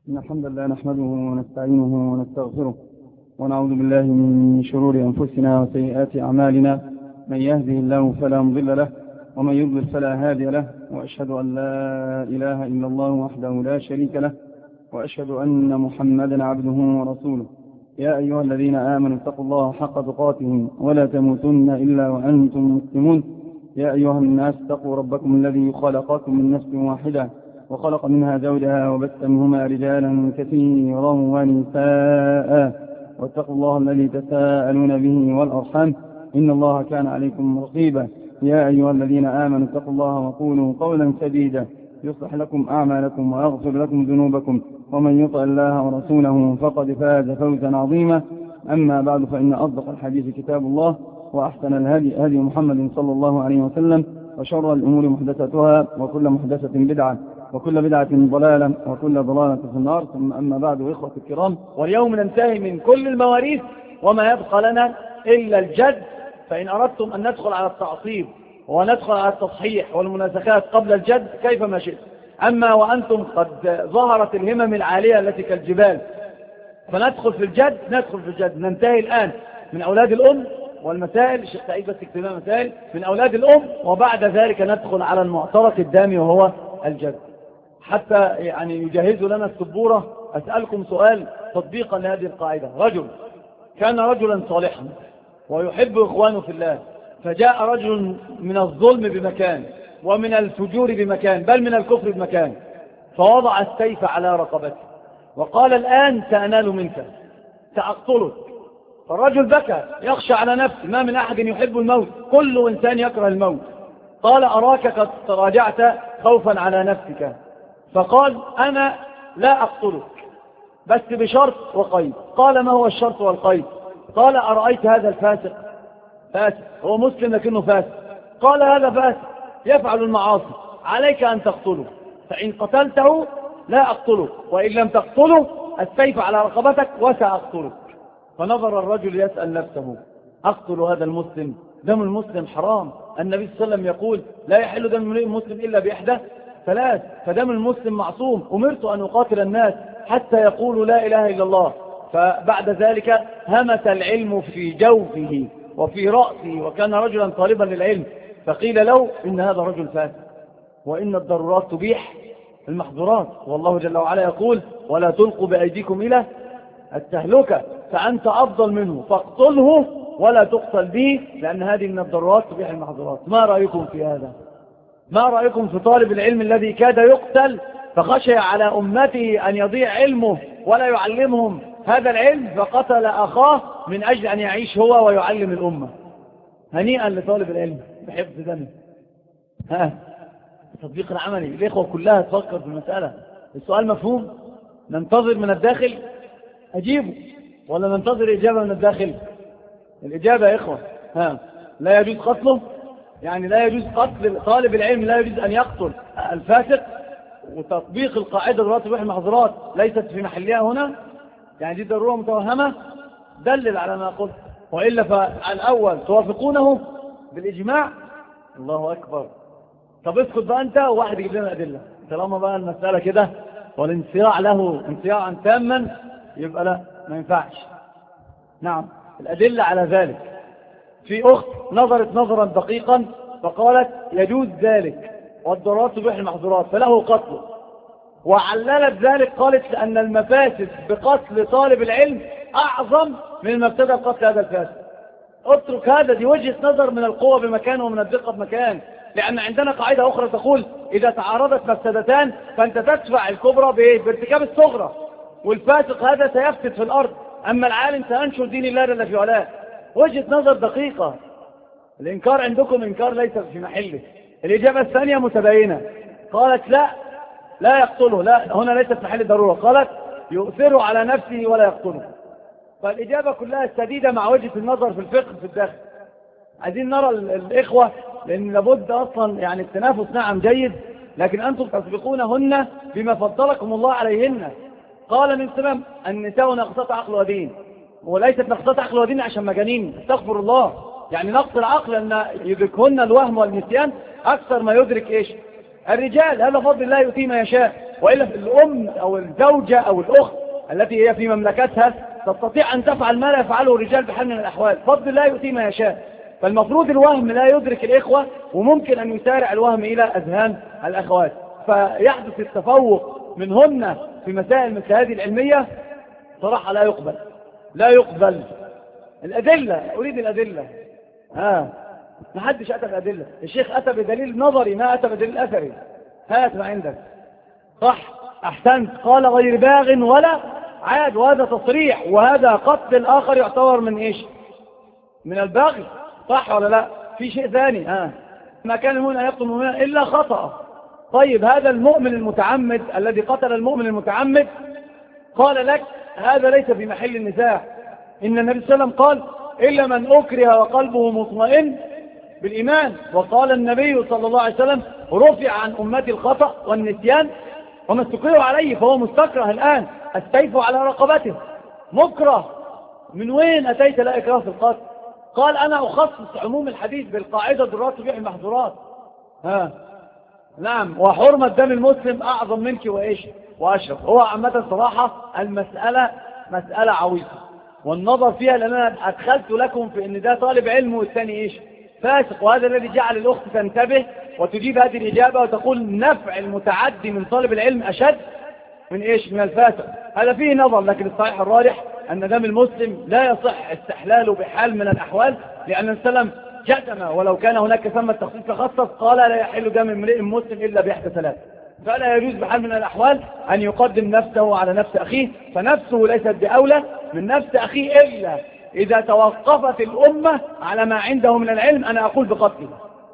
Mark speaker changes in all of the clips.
Speaker 1: إن الحمد لله نحمده ونستعينه ونستغفره ونعوذ بالله من شرور أنفسنا وسيئات أعمالنا. من يهده الله فلا مضل له ومن يضلل فلا هادي له، وأشهد أن لا إله إلا الله وحده لا شريك له، وأشهد أن محمدا عبده ورسوله. يا أيها الذين آمنوا اتقوا الله حق تقاته ولا تموتن إلا وأنتم مسلمون. يا أيها الناس اتقوا ربكم الذي خلقكم من نفس واحدة وخلق منها زوجها وبث منهما رجالا كثيرا ونساء، واتقوا الله الذي تساءلون به والأرحام إن الله كان عليكم رقيبا. يا أيها الذين آمنوا اتقوا الله وقولوا قولا سديدا يصلح لكم أعمالكم ويغفر لكم ذنوبكم، ومن يطع الله ورسوله فقد فاز فوزا عظيما. أما بعد، فإن أصدق الحديث كتاب الله، وأحسن الهدي هدي محمد صلى الله عليه وسلم، وشر الأمور محدثاتها، وكل محدثة بدعة، وكل بدعة ضلالة، وكل ضلالة في النار. ثم أما بعد، إخوة الكرام،
Speaker 2: واليوم ننتهي من كل المواريث وما يبقى لنا إلا الجد. فإن أردتم أن ندخل على التعصيب وندخل على التصحيح والمناسخات قبل الجد كيفما شئت. أما وأنتم قد ظهرت الهمم العالية التي كالجبال، فندخل في الجد. ننتهي الآن من أولاد الأم والمسائل. الشيخ سعيد بس اكتبها مسائل من أولاد الأم، وبعد ذلك ندخل على المعترك الدامي وهو الجد. حتى يعني يجهزوا لنا السبورة، أسألكم سؤال تطبيقا لهذه القاعدة. رجل كان رجلا صالحا ويحب إخوانه في الله، فجاء رجل من الظلم بمكان ومن الفجور بمكان، بل من الكفر بمكان، فوضع السيف على رقبته وقال: الآن سأنال منك، سأقتلك. فالرجل بكى يخشى على نفسه، ما من أحد يحب الموت، كل إنسان يكره الموت. قال: أراك قد تراجعت خوفا على نفسك. فقال: أنا لا أقتلك، بس بشرط وقيد. قال: ما هو الشرط والقيد؟ قال: أرأيت هذا الفاسق؟ فاسق، هو مسلم لكنه فاسق. قال: هذا فاسق يفعل المعاصي، عليك أن تقتله، فإن قتلته لا أقتلك، وإن لم تقتله السيف على رقبتك وسأقتلك. فنظر الرجل يسأل نفسه: أقتل هذا المسلم؟ دم المسلم حرام. النبي صلى الله عليه وسلم يقول: لا يحل دم المسلم إلا بإحدى ثلاث، فدم المسلم معصوم. أمرت أن أقاتل الناس حتى يقولوا لا إله إلا الله. فبعد ذلك همس العلم في جوفه وفي رأسه، وكان رجلا طالبا للعلم، فقيل له: إن هذا رجل فاسق، وإن الضرورات تبيح المحظورات، والله جل وعلا يقول: ولا تلقوا بأيديكم إلى التهلكة، فأنت أفضل منه، فاقتله ولا تقتل به، لأن هذه من الضرورات تبيح المحظورات. ما رأيكم في هذا؟ ما رأيكم في طالب العلم الذي كاد يقتل فخشي على أمته أن يضيع علمه ولا يعلمهم هذا العلم، فقتل أخاه من أجل أن يعيش هو ويعلم الأمة؟ هنيئا لطالب العلم بحفظ دمه. التطبيق العملي، الإخوة كلها تفكر في المسألة. السؤال مفهوم؟ ننتظر من الداخل أجيبه ولا ننتظر إجابة من الداخل؟ الإجابة يا إخوة لا يجوز قتله، يعني لا يجوز قتل طالب العلم، لا يجوز أن يقتل الفاسق. وتطبيق القاعدة ضرورات تبيح المحظورات ليست في محلها هنا، يعني دي ضرورة متوهمة. دلل على ما قلت، وإلا فالأول توافقونه بالإجماع. الله أكبر. طب اسكت بقى أنت وواحد يجيب لنا أدلة. طالما بقى المسألة كده والانصياع له انصياعا تاما، يبقى لا، ما ينفعش. نعم، الأدلة على ذلك. في أخت نظرت نظرا دقيقا فقالت: يجوز ذلك والضرورات تبيح المحظورات، فله قتله. وعللت ذلك، قالت: لأن المفاسد بقتل طالب العلم أعظم من مفسدة بقتل هذا الفاسد. اترك هذا، دي وجهة نظر من القوة بمكان ومن الدقة بمكان. لأن عندنا قاعدة أخرى تقول: إذا تعارضت مفسدتان فأنت تدفع الكبرى بارتكاب الصغرى، والفاسق هذا سيفسد في الأرض، أما العالم سينشر دين الله جل في علاه. وجهة نظر دقيقة. الإنكار عندكم إنكار ليس في محله. الإجابة الثانية متباينة. قالت: لا يقتله، لا، هنا ليست في محل ضرورة. قالت: يؤثره على نفسه ولا يقتله. فالإجابة كلها سديدة مع وجهة النظر في الفقه في الداخل. عايزين نرى الإخوة، لأن لابد أصلا يعني التنافس نعم جيد، لكن أنتم تسبقونهن بما فضلكم الله عليهن. قال: من سبب النساء نقصت عقل ودين، وليست نقصت عقل ودين عشان مجانين، استغفر الله. يعني نقص العقل أن يدركهن الوهم والنسيان أكثر ما يدرك إيش؟ الرجال. هذا فضل الله يؤتيه ما يشاء. وإلا الأم أو الزوجة أو الأخت التي هي في مملكتها تستطيع أن تفعل ما لا يفعله الرجال بحال من الأحوال. فضل الله يؤتي ما يشاء. فالمفروض الوهم لا يدرك الإخوة، وممكن أن يسارع الوهم إلى أذهان الأخوات، فيحدث التفوق منهن في مسائل مثل هذه العلمية. صراحة لا يقبل، لا يقبل. الأدلة، أريد الأدلة. ما حدش أتى بأدلة. الشيخ أتى بدليل نظري، ما أتى بدليل أثري. هات ما عندك. صح، أحسنت. قال غير باغ ولا عاد، وهذا تصريح، وهذا قتل الآخر يعتبر من إيش؟ من البغي. صح ولا لا؟ في شيء ثاني. ما كان المؤمن أن يقتل مؤمنا إلا خطأ. طيب هذا المؤمن المتعمد الذي قتل المؤمن المتعمد قال لك هذا ليس في محل النزاع. إن النبي صلى الله عليه وسلم قال إلا من أكره وقلبه مطمئن بالإيمان. وقال النبي صلى الله عليه وسلم رفع عن أمتي الخطأ والنسيان وما استكرهوا عليه، فهو مستكره الآن. السيف على رقبته، مكره. من وين أتيت لا إكراه في القتل؟ قال أنا أخصص عموم الحديث بالقاعدة ضرورات تبيح المحظورات. نعم، وحرمة دم المسلم أعظم منك وإيش وأشرف. هو عامة صراحة المسألة مسألة عويصة، والنظر فيها لأن أنا أدخلت لكم في أن ده طالب علم والثاني إيش فاسق، وهذا الذي جعل الأخت تنتبه وتجيب هذه الإجابة وتقول نفع المتعدي من طالب العلم أشد من إيش من الفاسق. هذا فيه نظر، لكن الصحيح الراجح أن دم المسلم لا يصح استحلاله بحال من الأحوال، لأن السلام جزم ولو كان هناك ثم التخصيص تخصص قال لا يحل دم امرئ مسلم إلا بإحدى ثلاث. فلا يجوز بحال من الأحوال أن يقدم نفسه على نفس أخيه، فنفسه ليست بأولى من نفس أخيه إلا إذا توقفت الأمة على ما عنده من العلم. أنا أقول بقتله.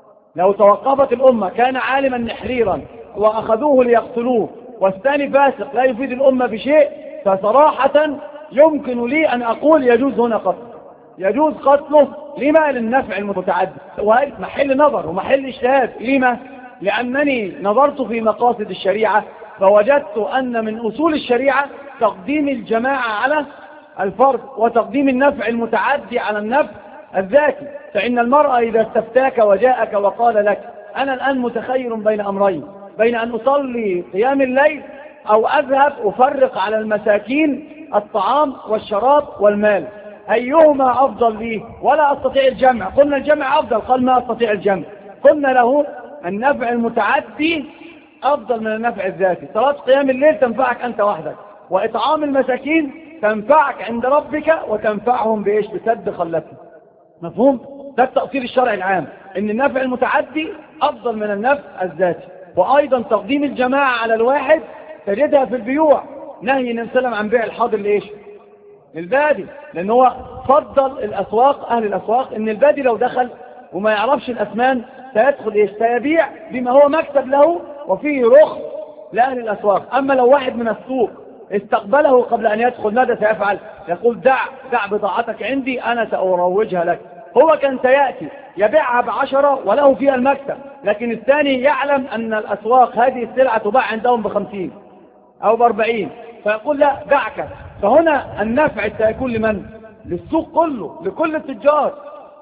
Speaker 2: لو توقفت الأمة كان عالما نحريرا وأخذوه ليقتلوه والثاني فاسق لا يفيد الأمة بشيء، فصراحة يمكن لي أن أقول يجوز هنا قتل، يجوز قتله. لما؟ للنفع المتعدد، وهذا محل نظر ومحل اجتهاد. لما؟ لأنني نظرت في مقاصد الشريعة فوجدت أن من أصول الشريعة تقديم الجماعة على الفرد، وتقديم النفع المتعدي على النفع الذاتي. فإن المرأة إذا استفتاك وجاءك وقال لك أنا الآن متخير بين أمرين، بين أن أصلي قيام الليل أو أذهب أفرق على المساكين الطعام والشراب والمال، أيهما أفضل لي؟ ولا أستطيع الجمع. قلنا الجمع أفضل، قال ما أستطيع الجمع. قلنا له النفع المتعدي أفضل من النفع الذاتي. صلاة قيام الليل تنفعك أنت وحدك، وإطعام المساكين تنفعك عند ربك وتنفعهم بإيش؟ بسد خلتهم. مفهوم؟ ده التأصيل الشرعي العام، إن النفع المتعدي أفضل من النفع الذاتي. وأيضا تقديم الجماعة على الواحد تجدها في البيوع، نهي النبي صلى الله عليه وسلم عن بيع الحاضر لإيش؟ للبادي، لأن هو فضل الأسواق، أهل الأسواق، إن البادي لو دخل وما يعرفش الأثمان سيدخل إيش؟ سيبيع بما هو مكسب له وفيه رخص لأهل الأسواق. أما لو واحد من السوق استقبله قبل أن يدخل ماذا سيفعل؟ يقول دع بضاعتك عندي أنا سأروجها لك. هو كان سيأتي يبيعها ب10 وله فيها المكسب، لكن الثاني يعلم أن الأسواق هذه السلعة تباع عندهم ب50 أو ب40، فيقول لا دعك. فهنا النفع سيكون لمن؟ للسوق كله، لكل التجار.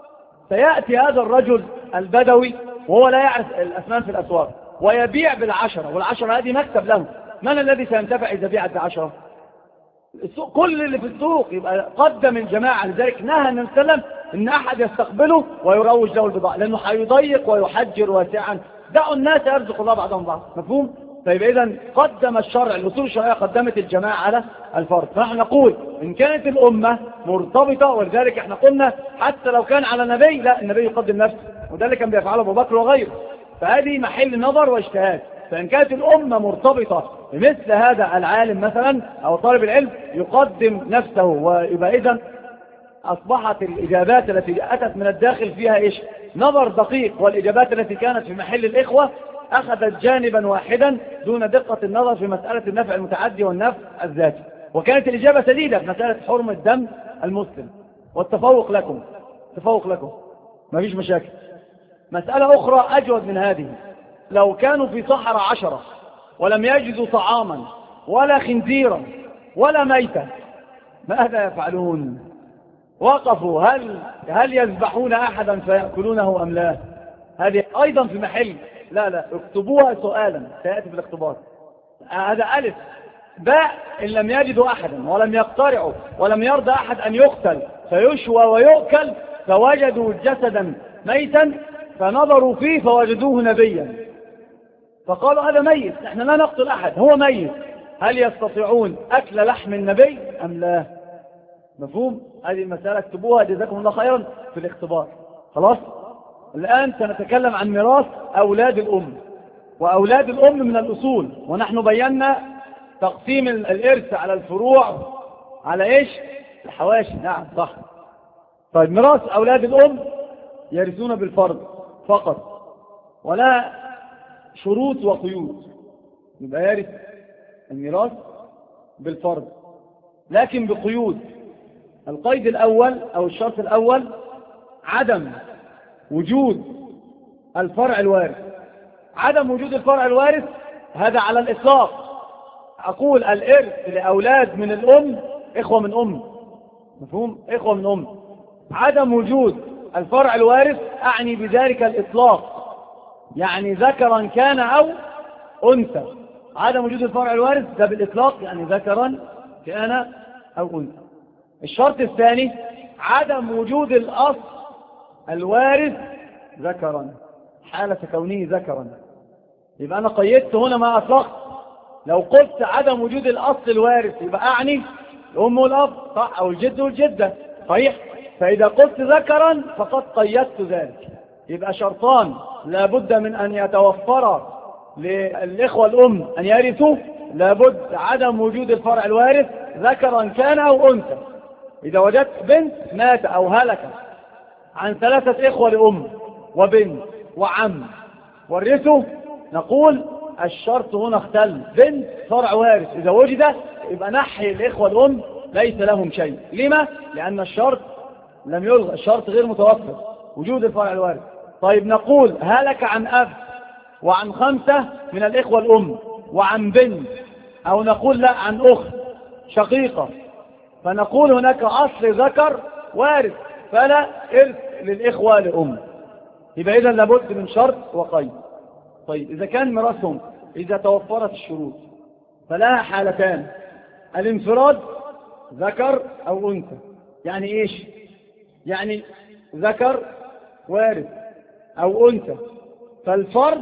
Speaker 2: سيأتي هذا الرجل البدوي وهو لا يعرف الأثمان في الأسواق ويبيع ب10، وال10 هذه مكسب له. من الذي سينتفع إذا بيعت ب10؟ السوق، كل اللي في السوق. يبقى قدم الجماعة. لذلك نهى النبي صلى الله عليه وسلم إن أحد يستقبله ويروج له البضاعة، لأنه هيضيق ويحجر واسعا. دعوا الناس يرزق الله بعضهم بعض. مفهوم؟ طيب إذن قدم الشرع، الأصول الشرعية قدمت الجماعة على الفرد. فنحن نقول إن كانت الأمة مرتبطة، ولذلك احنا قلنا حتى لو كان على نبي، لا، النبي يقدم نفسه، وده اللي كان بيفعله أبو بكر وغيره. فهذه محل نظر واجتهاد. فإن كانت الأمة مرتبطة بمثل هذا العالم مثلا أو طالب العلم يقدم نفسه، ويبقى إذن أصبحت الإجابات التي أتت من الداخل فيها إيش؟ نظر دقيق، والإجابات التي كانت في محل الإخوة أخذت جانبا واحدا دون دقة النظر في مسألة النفع المتعدي والنفع الذاتي. وكانت الإجابة سديدة في مسألة حرمة دم المسلم والتفوق لكم. تفوق لكم ما فيش مشاكل. مسألة أخرى أجود من هذه، لو كانوا في صحراء 10 ولم يجدوا طعاما ولا خنزيرا ولا ميتة ماذا يفعلون؟ وقفوا، هل يذبحون أحدا فيأكلونه أم لا؟ هذه أيضا في محل، لا اكتبوها سؤالا سيأتي في الاختبار. هذا ألف. باء إن لم يجدوا أحدا ولم يقترعوا ولم يرضى أحد أن يقتل فيشوى ويؤكل، فوجدوا جسدا ميتا فنظروا فيه فوجدوه نبيا، فقالوا هذا ميت، نحن لا نقتل أحد، هو ميت، هل يستطيعون أكل لحم النبي أم لا؟ مفهوم؟ هذه المسألة اكتبوها جزاكم الله خيرا في الاختبار. خلاص؟ الآن سنتكلم عن ميراث أولاد الأم. وأولاد الأم من الأصول، ونحن بينا تقسيم الإرث على الفروع على إيش؟ الحواشي. نعم صح. طيب ميراث أولاد الأم يرثون بالفرض فقط ولا شروط وقيود، يبقى يرث الميراث بالفرض لكن بقيود. القيد الأول أو الشرط الأول عدم وجود الفرع الوارث. عدم وجود الفرع الوارث هذا على الإطلاق. أقول الإرث لأولاد من الأم إخوة من أم، مفهوم؟ إخوة من أم. عدم وجود الفرع الوارث أعني بذلك الإطلاق، يعني ذكرا كان أو أنثى. عدم وجود الفرع الوارث ده بالإطلاق يعني ذكرا كان أو أنثى. الشرط الثاني عدم وجود الأصل الوارث ذكرا حالة كونه ذكرا. يبقى أنا قيدت هنا ما أطلقت. لو قلت عدم وجود الأصل الوارث يبقى أعني الأم والأب صح، أو الجد والجدة صحيح. فإذا قلت ذكرا فقد قيدت ذلك. يبقى شرطان لابد من أن يتوفر للإخوة الأم أن يرثوا، لابد عدم وجود الفرع الوارث ذكرا كان أو أنثى. إذا وجدت بنت مات أو هلك عن 3 إخوة لأم وبنت وعم ورثوا، نقول الشرط هنا اختل، بنت فرع وارث إذا وجد يبقى نحي الإخوة الأم ليس لهم شيء. لما؟ لأن الشرط لم يلغى، الشرط غير متوفر وجود الفرع الوارث. طيب نقول هلك عن أب وعن 5 من الإخوة الأم وعن بنت، أو نقول لا عن أخت شقيقة، فنقول هناك أصل ذكر وارث فلا إرث للإخوة لأم. يبقى إذن لابد من شرط وقيد. طيب إذا كان ميراثهم إذا توفرت الشروط فلها حالتان: الانفراد ذكر أو أنثى. يعني إيش؟ يعني ذكر وارث أو أنثى، فالفرد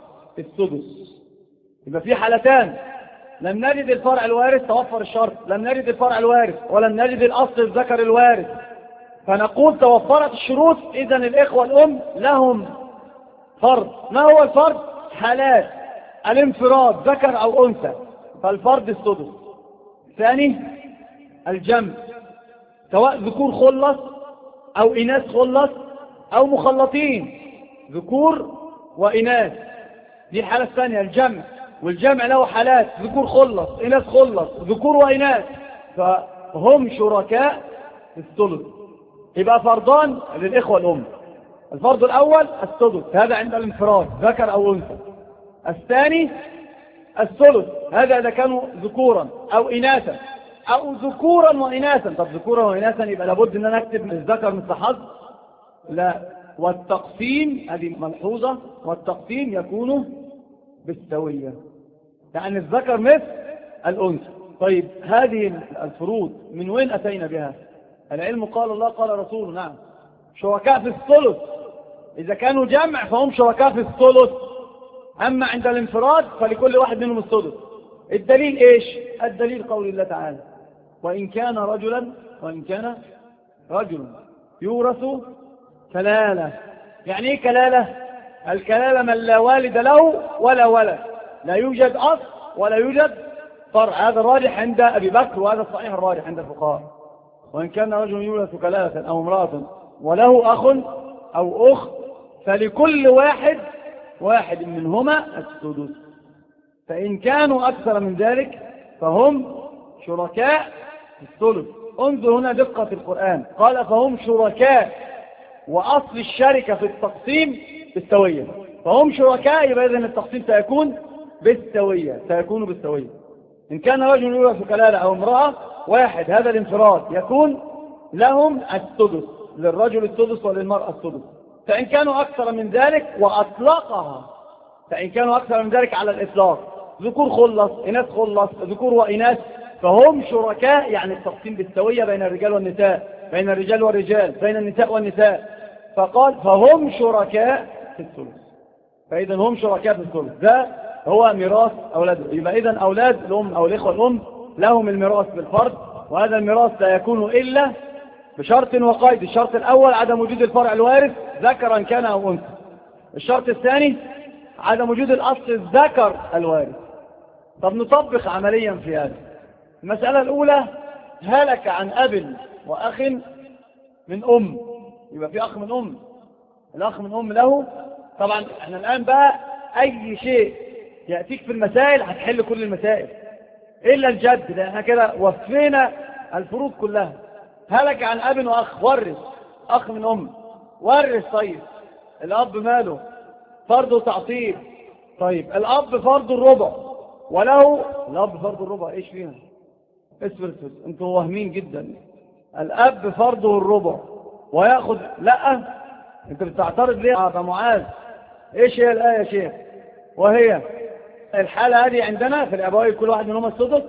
Speaker 2: السدس. يبقى في حالتان: لم نجد الفرع الوارث توفر الشرط، لم نجد الفرع الوارث ولم نجد الأصل الذكر الوارث، فنقول توفرت الشروط إذن الإخوة الأم لهم فرد. ما هو الفرد؟ حالات: الانفراد ذكر أو أنثى فالفرد السدس. ثاني الجمع، سواء ذكور خلص أو إناث خلص أو مخلطين ذكور وإناث، دي الحالة الثانية الجمع. والجمع له حالات: ذكور خلص إناث خلص ذكور وإناث، فهم شركاء في الثلث. يبقى فرضان للإخوة الأم: الفرض الأول السدس، هذا عند الانفراد ذكر أو أنثى. الثاني الثلث، هذا إذا كانوا ذكورا أو إناثا أو ذكورا وإناثا. طب ذكورا وإناثا يبقى لابد أن نكتب الذكر مثل حظ؟ لا. والتقسيم هذه ملحوظة، والتقسيم يكون بالسوية، يعني الذكر مثل الأنثى. طيب هذه الفروض من وين أتينا بها؟ العلم قال الله قال رسوله. نعم شركاء في الثلث. إذا كانوا جمع فهم شركاء في الثلث، أما عند الانفراد فلكل واحد منهم السدس. الدليل إيش؟ الدليل قول الله تعالى: وإن كان رجل يورث كلالة. يعني إيه كلالة؟ الكلالة من لا والد له ولا ولد، لا يوجد أصل ولا يوجد فرع. هذا الراجح عند أبي بكر وهذا الصحيح الراجح عند الفقهاء. وإن كان رجل يورث كلالة أو امرأة وله أخ أو أخت فلكل واحد منهما السدس. فإن كانوا أكثر من ذلك فهم شركاء في الثلث. انظر هنا دقة في القرآن، قال فهم شركاء، وأصل الشركة في التقسيم بالسوية، فهم شركاء، يبقى إذن التقسيم سيكون بالسوية. إن كان رجل يورث كلالة أو امرأة واحد، هذا الانفراد يكون لهم السدس، للرجل السدس وللمرأة السدس. فإن كانوا أكثر من ذلك وأطلقها، فإن كانوا أكثر من ذلك على الإطلاق ذكور خلص، إناث خلص، ذكور وإناث، فهم شركاء، يعني التقسيم بالسوية بين الرجال والنساء، بين الرجال والرجال، بين النساء والنساء. فقال فهم شركاء في الثلث. فإذا هم شركاء في الثلث، ده هو ميراث أولاده. يبقى إذن أولاد الأم أو الإخوة الأم لهم الميراث بالفرض، وهذا الميراث لا يكون إلا بشرط وقيد. الشرط الأول عدم وجود الفرع الوارث ذكرا كان أو أنثى. الشرط الثاني عدم وجود الأصل الذكر الوارث. طب نطبق عمليا في هذا. المسألة الأولى هلك عن أب وأخ من أم، يبقى في أخ من أم، الأخ من أم له. طبعا احنا الآن بقى أي شيء يأتيك في المسائل هتحل كل المسائل إلا الجد، لأن احنا كده وفينا الفروض كلها. هلك عن أب وأخ، ورث أخ من أم، ورث. طيب الأب ماله؟ فرض وتعصيب. طيب الأب فرض الربع وله، الأب فرض الربع، إيش فينا؟ اسفل انتوا واهمين جدا. الأب فرضه الربع ويأخذ، لا انت بتعترض ليه يا معاذ؟ ايش هي الآية يا شيخ؟ وهي الحالة هذه عندنا في الأبوين كل واحد منهم السدس.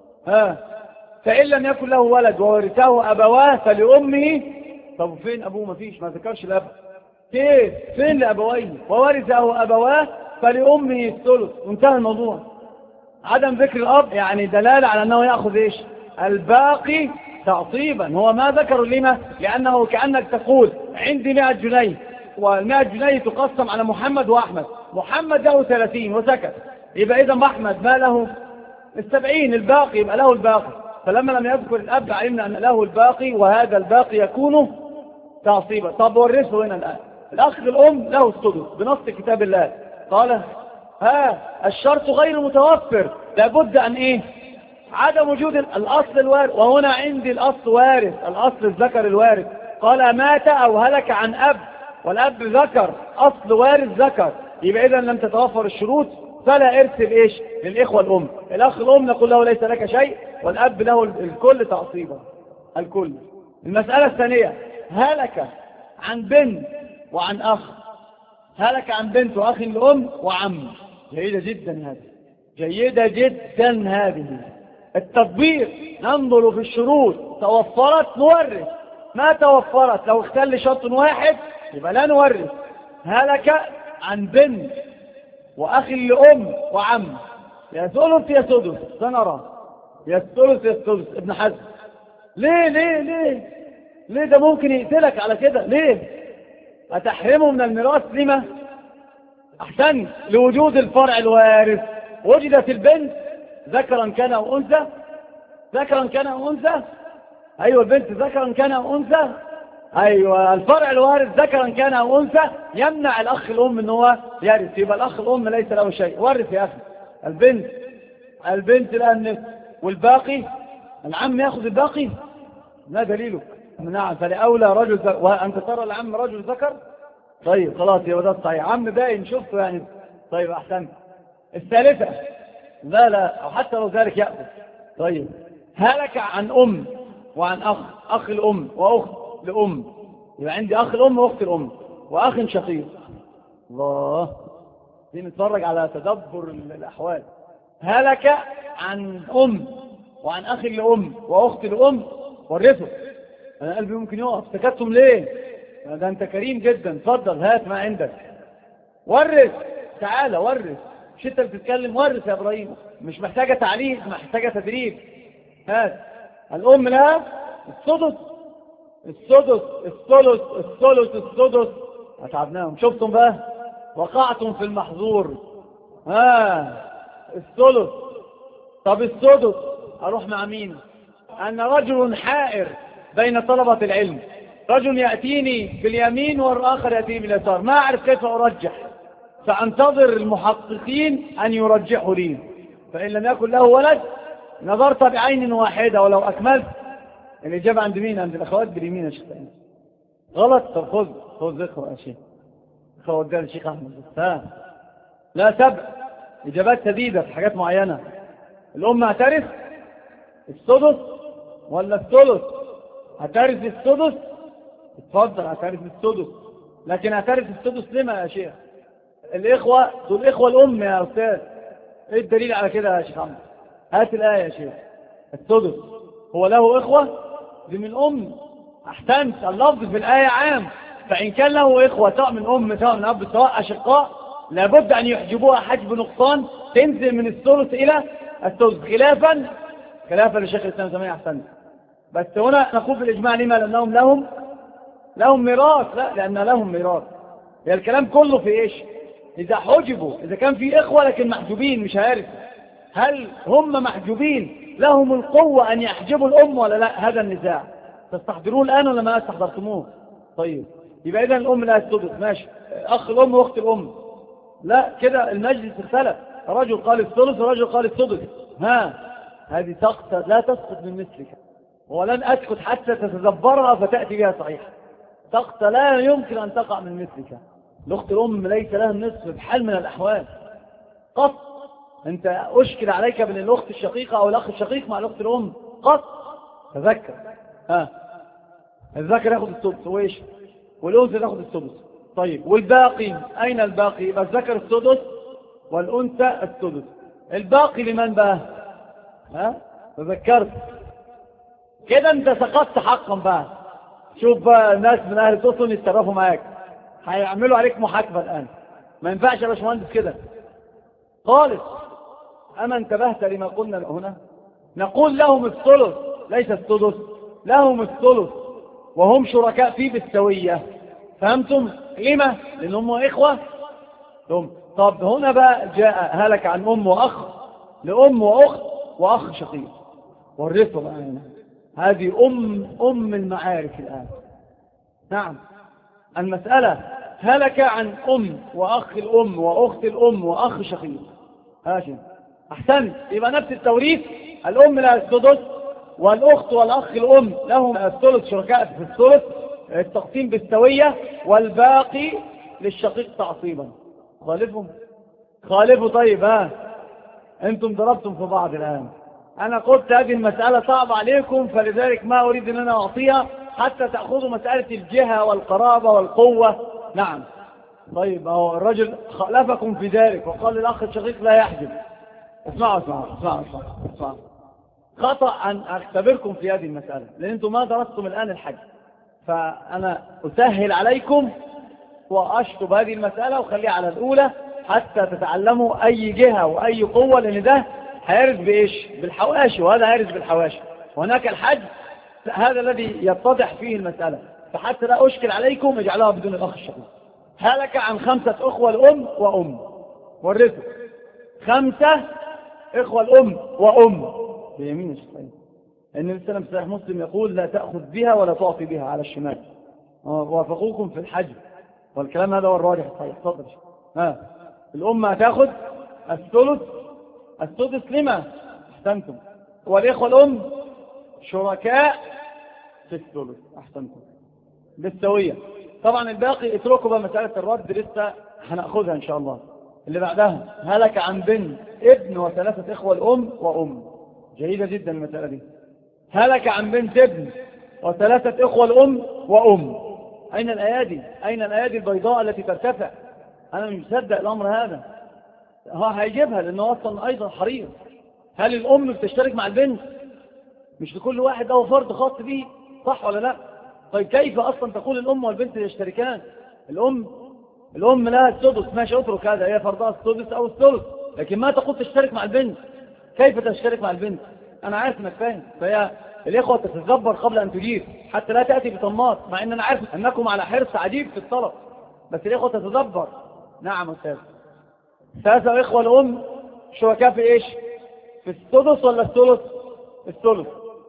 Speaker 2: فإن لم يكن له ولد وورثه أبواه فلأمه. طب فين أبوه؟ ما فيش، ما ذكرش الأب. كيف؟ فين لأبويه؟ وورثه أبواه فلأمه الثلث، وانتهى الموضوع. عدم ذكر الأب يعني دلالة على أنه يأخذ إيش؟ الباقي تعصيبا. هو ما ذكر لما؟ لأنه كأنك تقول عندي 100 جنيه، وال100 جنيه تقسم على محمد وأحمد، محمد له 30 وسكت، يبقى إذا أحمد ما له 70، الباقي يبقى له الباقي. فلما لم يذكر الأب علمنا أن له الباقي، وهذا الباقي يكون تعصيبا. طب ورثه هنا الآن. الأخ الأم له السدس بنص كتاب الله، قال الشرط غير متوفر، لابد أن إيه؟ عدم وجود الأصل الوارث، وهنا عندي الأصل وارث، الأصل الذكر الوارث. قال مات أو هلك عن أب، والأب ذكر، أصل وارث ذكر، يبقى إذا لم تتوفر الشروط فلا إرث بإيش؟ للإخوة الأم. الأخ الأم نقول له ليس لك شيء، والأب له الكل تعصيبا، الكل. المسألة الثانية هلك عن بنت وعن أخ، هلك عن بنت وأخ لأم وعم. جيدة جدا هذه، جيدة جدا هذه. التطبيق ننظر في الشروط، توفرت نورث، ما توفرت لو اختل شرط واحد يبقى لا نورث. هلك عن بنت وأخ لأم وعم، يا ثلث يا سدس، سنرى يا الثلث يا السدس. ابن حزم ليه ليه ليه ليه؟ ده ممكن يقتلك على كده. ليه أتحرمه من الميراث؟ لما؟ أحسن، لوجود الفرع الوارث. وجدت البنت ذكرا كان أو أنثى، ذكرا كان أو أنثى، أيوة البنت ذكرا كان أو أنثى، أيوة الفرع الوارث ذكرا كان أو أنثى، يمنع الأخ الأم أنه هو يرث. يبقى الأخ الأم ليس له شيء، ورث يا أخي. البنت لها النصف، والباقي العم يأخذ الباقي. ما دليله؟ نعم، فلأولى رجل ذكر، وأنت ترى العم رجل ذكر. طيب خلاص يبقى ده صحيح، عم باين شفته يعني. طيب أحسن. الثالثة لا أو حتى لو ذلك يأخذ. طيب هلك عن أم وعن أخ، أخ الأم وأخت لأم، يبقى عندي أخ الأم وأخت الأم وأخ شقيق. الله، دي نتفرج على تدبر الأحوال. هلك عن أم وعن أخ لأم وأخت لأم، ورثه. أنا قلبي ممكن يقف، سكتتم ليه؟ ده أنت كريم جدا، اتفضل هات ما عندك، ورث، تعالى ورث. مش أنت بتتكلم؟ ورث يا إبراهيم، مش محتاجة تعليق، محتاجة تدريب. هات. الأم لها السدس، السدس، الثلث، الثلث، السدس. أتعبناهم، شفتم بقى؟ وقعتم في المحظور. الثلث. طب السدس أروح مع مين؟ أنا رجل حائر بين طلبة العلم، رجل يأتيني باليمين والآخر يأتيني باليسار، ما أعرف كيف أرجح، فأنتظر المحققين أن يرجحوا لي. فإن لم يكن له ولد نظرت بعين واحدة، ولو أكملت. الإجابة عند مين؟ عند الأخوات باليمين يا شيخ. غلط؟ طب خذ ذكر يا شيخ، خذ ده الشيخ أحمد. لا سبع إجابات سديدة في حاجات معينة. الأم هترث السدس ولا الثلث؟ هترث السدس، اتفضل هترث السدس، لكن هترث السدس لما يا شيخ؟ الإخوة دول إخوة الأم يا أستاذ، ايه الدليل على كده يا شيخ عمرو؟ هات الآية يا شيخ. السدس هو له إخوة؟ دي من أم. أحسنت، اللفظ في الآية عام، فإن كان له إخوة سواء من أم سواء من أب سواء أشقاء لابد أن يحجبوها حجب نقصان تنزل من الثلث إلى السدس، خلافا لشيخ الإسلام تيمية. أحسنت. بس هنا نقول بالإجماع لما؟ لأنهم لهم ميراث. لا، لأن لهم ميراث. هي الكلام كله في إيش؟ إذا حجبوا، إذا كان في إخوة لكن محجوبين مش هيرثوا، هل هم محجوبين لهم القوة أن يحجبوا الأم ولا لا؟ هذا النزاع. تستحضروه الآن ولا ما استحضرتموه؟ طيب، يبقى إذن الأم لها السدس، ماشي. أخ الأم وأخت الأم، لا، كده المجلس اختلف، رجل قال الثلث ورجل قال السدس. هذه سقطة لا تسقط من مثلك، ولن أسكت حتى تتدبرها فتأتي بها صحيحة. سقطة لا يمكن أن تقع من مثلك. الأخت الأم ليس لها النصف بحال من الأحوال قط. أنت أشكل عليك بين الأخت الشقيقة أو الأخ الشقيق مع الأخت الأم قط. تذكر. الذكر يأخذ السدس وإيش؟ والأنثى تأخذ السدس. طيب، والباقي أين الباقي؟ يبقى الذكر السدس والأنثى السدس. الباقي لمن بقى؟ تذكرت كده، أنت سقطت حقا بقى. شوف بقى الناس من أهل التصل يتصرفوا معاك، هيعملوا عليك محاكمة الآن. ما ينفعش يا باشمهندس كده خالص. أما انتبهت لما قلنا هنا؟ نقول لهم الثلث ليس السدس، لهم الثلث وهم شركاء فيه بالسوية. فهمتم؟ لما؟ لأنهم إخوة. طب هنا بقى جاء هلك عن أم وأخ لأم وأخت وأخ شقيق ورثوا بقى هنا. هذه أم المعارك الآن. نعم، المسألة هلك عن أم وأخ الأم وأخت الأم وأخ شقيق. هاشم، أحسنت. يبقى نفس التوريث، الأم لها السدس والأخت والأخ الأم لهم الثلث، شركاء في الثلث، التقسيم بالسوية، والباقي للشقيق تعصيبا. خالفوا. طيب، أنتم ضربتم في بعض الآن. أنا قلت هذه المسألة صعبة عليكم، فلذلك ما أريد أن أنا أعطيها حتى تأخذوا مسألة الجهة والقرابة والقوة. نعم. طيب، أهو الرجل خالفكم في ذلك وقال للأخ الشقيق لا يحجب. اسمعوا. خطأ أن أختبركم في هذه المسألة، لأن أنتم ما درستم الآن الحج، فأنا أسهل عليكم وأشطب هذه المسألة وخليها على الأولى حتى تتعلموا أي جهة وأي قوة، لأن ده هيرث بإيش؟ بالحواشي، وهذا هيرث بالحواشي. وهناك الحج، هذا الذي يتضح فيه المسألة. فحتى لا أشكل عليكم اجعلوها بدون الأخ الشقيق. هلك عن 5 أخوة الأم وأم ورثوا 5 إخوة الأم وأم بيمين الشيطان. النبي صلى الله عليه وسلم صحيح مسلم يقول لا تأخذ بها ولا تعطي بها على الشمال. وافقوكم في الحج، والكلام هذا هو الراجح الصحيح. تفضل. الأم هتاخذ السدس لما؟ أحسنتم. والإخوة الأم شركاء في الثلث. أحسنتم بالسوية. طبعا الباقي اتركوا بقى مسألة الرد لسه هنأخذها إن شاء الله. اللي بعدها هلك عن بنت ابن و3 إخوة الأم وأم. جيدة جدا المسألة دي. هلك عن بنت ابن و3 إخوة الأم وأم. أين الأيادي؟ أين الأيادي البيضاء التي ترتفع؟ أنا مش مصدق الأمر هذا. هو هيجيبها لأنه أصلا أيضا حريص. هل الأم بتشترك مع البنت؟ مش لكل واحد له فرد خاص به، صح ولا لا؟ طيب كيف أصلا تقول الأم والبنت يشتركان؟ الأم لها السدس، ماشي، اترك هذا، هي فرضها السدس أو الثلث، لكن ما تقول تشترك مع البنت. كيف تشترك مع البنت؟ أنا عارف إنك فاهم. فهي الإخوة تتدبر قبل أن تجيب حتى لا تأتي بطماط، مع إن أنا عارف أنكم على حرص عجيب في الطلب، بس الإخوة تتدبر. نعم أستاذ. 3 إخوة الأم شركاء في إيش؟ في السدس ولا الثلث؟ الثلث.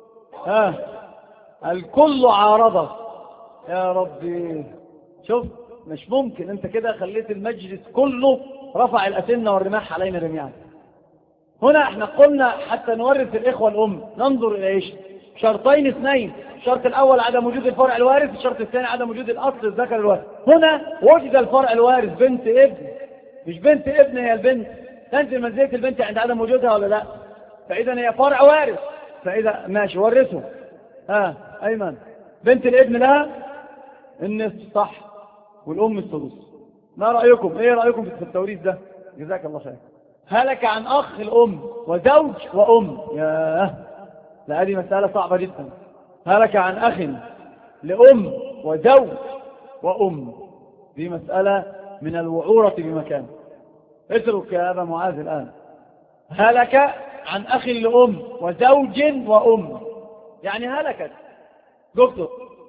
Speaker 2: الكل عارضة. يا ربي، شوف، مش ممكن انت كده خليت المجلس كله رفع الأسنة والرماح علينا جميعا. هنا احنا قلنا حتى نورث الإخوة الأم ننظر إلى إيش؟ شرطين 2. الشرط الأول عدم وجود الفرع الوارث، الشرط الثاني عدم وجود الأصل الذكر الوارث. هنا وجد الفرع الوارث، بنت ابن، مش بنت ابن، هي البنت تنزل منزلة البنت عند عدم وجودها ولا لا؟ فإذا هي فرع وارث، فإذا ماشي ورثه. أيمن، بنت الابن لها النصف، صح، والأم السدس. ما رأيكم؟ إيه رأيكم في التوريث ده؟ جزاك الله خير. هلك عن أخ الأم وزوج وأم. ياه، لا هذه مسألة صعبة جدا. هلك عن أخ لأم وزوج وأم، دي مسألة من الوعورة بمكان. اترك يا أبا معاذ الآن. هلك عن أخ لأم وزوج وأم، يعني هلكت دكتور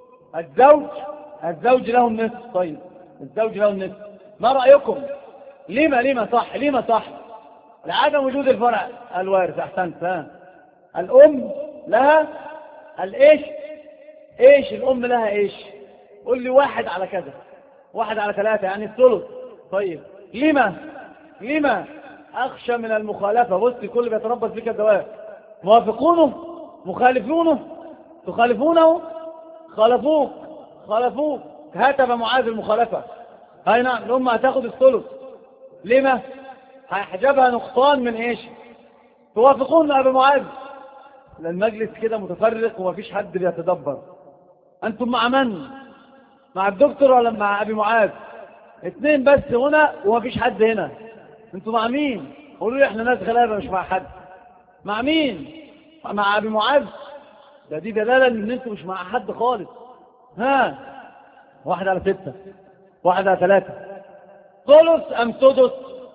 Speaker 2: الزوج له النصف. طيب الزوج له النصف، ما رأيكم؟ لما صح لعدم وجود الفرع الوارث. أحسنت. الأم لها ايش الأم لها ايش؟ قل لي 1 على كذا، 1 على 3 يعني الثلث. طيب لما أخشى من المخالفة. بص كل بيتربص بك الدواب، موافقونه مخالفونه، تخالفونه خالفوك. هاتف معاذ المخالفة. هاي نعم، الأم هتاخد الثلث. لما؟ هيحجبها نقصان من ايش؟ توافقون يا أبا معاذ؟ المجلس كده متفرق ومفيش حد بيتدبر. أنتم مع من؟ مع الدكتور ولا مع أبي معاذ؟ 2 بس هنا ومفيش حد هنا. أنتم مع مين؟ قولوا لي احنا ناس غلابة مش مع حد. مع مين؟ مع أبي معاذ؟ دي دلالة ان انتم مش مع حد خالص. 1 على 6، 1 على 3، ثلث أم سدس؟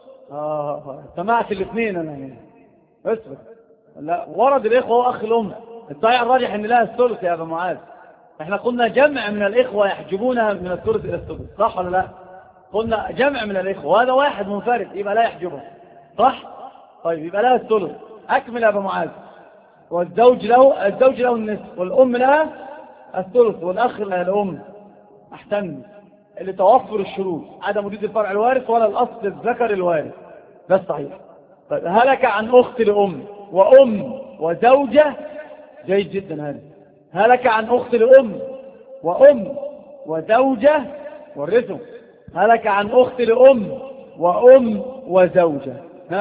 Speaker 2: سمعت 2 أنا هنا. اسبق. لا ورد الإخوة وأخ الأم. الصحيح الراجح أن لها الثلث يا أبا معاذ. احنا قلنا جمع من الإخوة يحجبونها من الثلث إلى السدس، صح ولا لا؟ قلنا جمع من الإخوة وهذا واحد منفرد يبقى لا يحجبها، صح؟ طيب يبقى لها الثلث. أكمل يا أبا معاذ. والزوج له النصف والأم لها الثلث والأخ لها الأم. أحسن. اللي توفر الشروط، عدم وجود الفرع الوارث ولا الأصل الذكر الوارث، ده صحيح. طيب هلك عن أخت لأم وأم وزوجة، جيد جدا هذا. هلك عن أخت لأم وأم وزوجة، ورثه. هلك عن أخت لأم وأم وزوجة.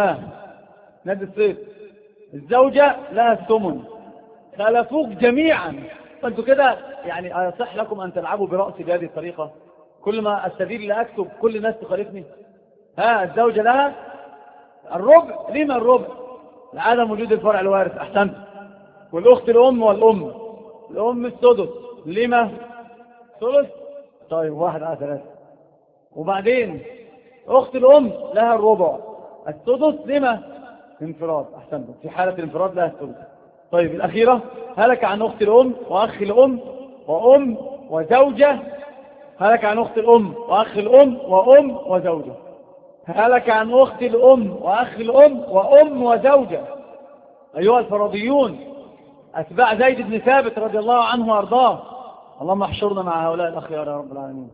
Speaker 2: نادي الصيف. الزوجة لها الثمن. خلفوك جميعا، فانتوا كده يعني يصح لكم أن تلعبوا برأسي بهذه الطريقة؟ كل ما أستدير لأكتب كل الناس تخالفني. الزوجة لها الربع. لما الربع؟ لعدم وجود الفرع الوارث. أحسنت. والأخت الأم والأم، الأم السدس. لما؟ ثلث. طيب 1 على 3. وبعدين أخت الأم لها الربع السدس. لما؟ انفراد. أحسنت. في حالة الانفراد لها الثلث. طيب الأخيرة. هلك عن أخت الأم وأخ الأم وأم وزوجة. هلك عن أخت الأم وأخ الأم وأم وزوجة. هلك عن أخت الأم وأخ الأم وأم وزوجة. أيها الفرضيون أتباع زيد بن ثابت رضي الله عنه وأرضاه، اللهم احشرنا مع هؤلاء الأخيار يا رب العالمين.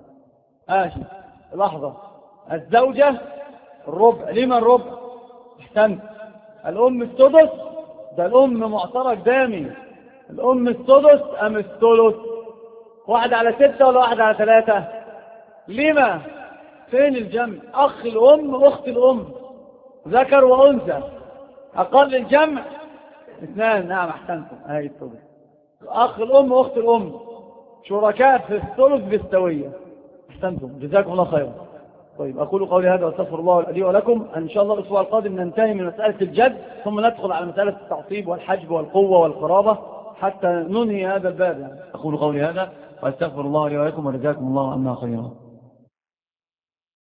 Speaker 2: لحظة. الزوجة الربع. لما الربع؟ احسنت. الأم السدس. ده الأم معترك دامي. الأم السدس أم الثلث؟ 1 على 6 ولا 1 على 3؟ لما؟ فين الجمع؟ أخ الأم أخت الأم، ذكر وأنثى. أقل الجمع 2. نعم أحسنتم. هاي الثلث. أخ الأم وأخت الأم شركاء في الثلث بالسوية. أحسنتم، جزاكم الله خيرا. طيب أقول قولي هذا واستغفر الله لي ولكم. إن شاء الله الأسبوع القادم ننتهي من مسألة الجد، ثم ندخل على مسألة التعصيب والحجب والقوة والقرابة حتى ننهي هذا الباب. أقول قولي هذا واستغفر الله لي ولكم وجزاكم الله عنا خيرا.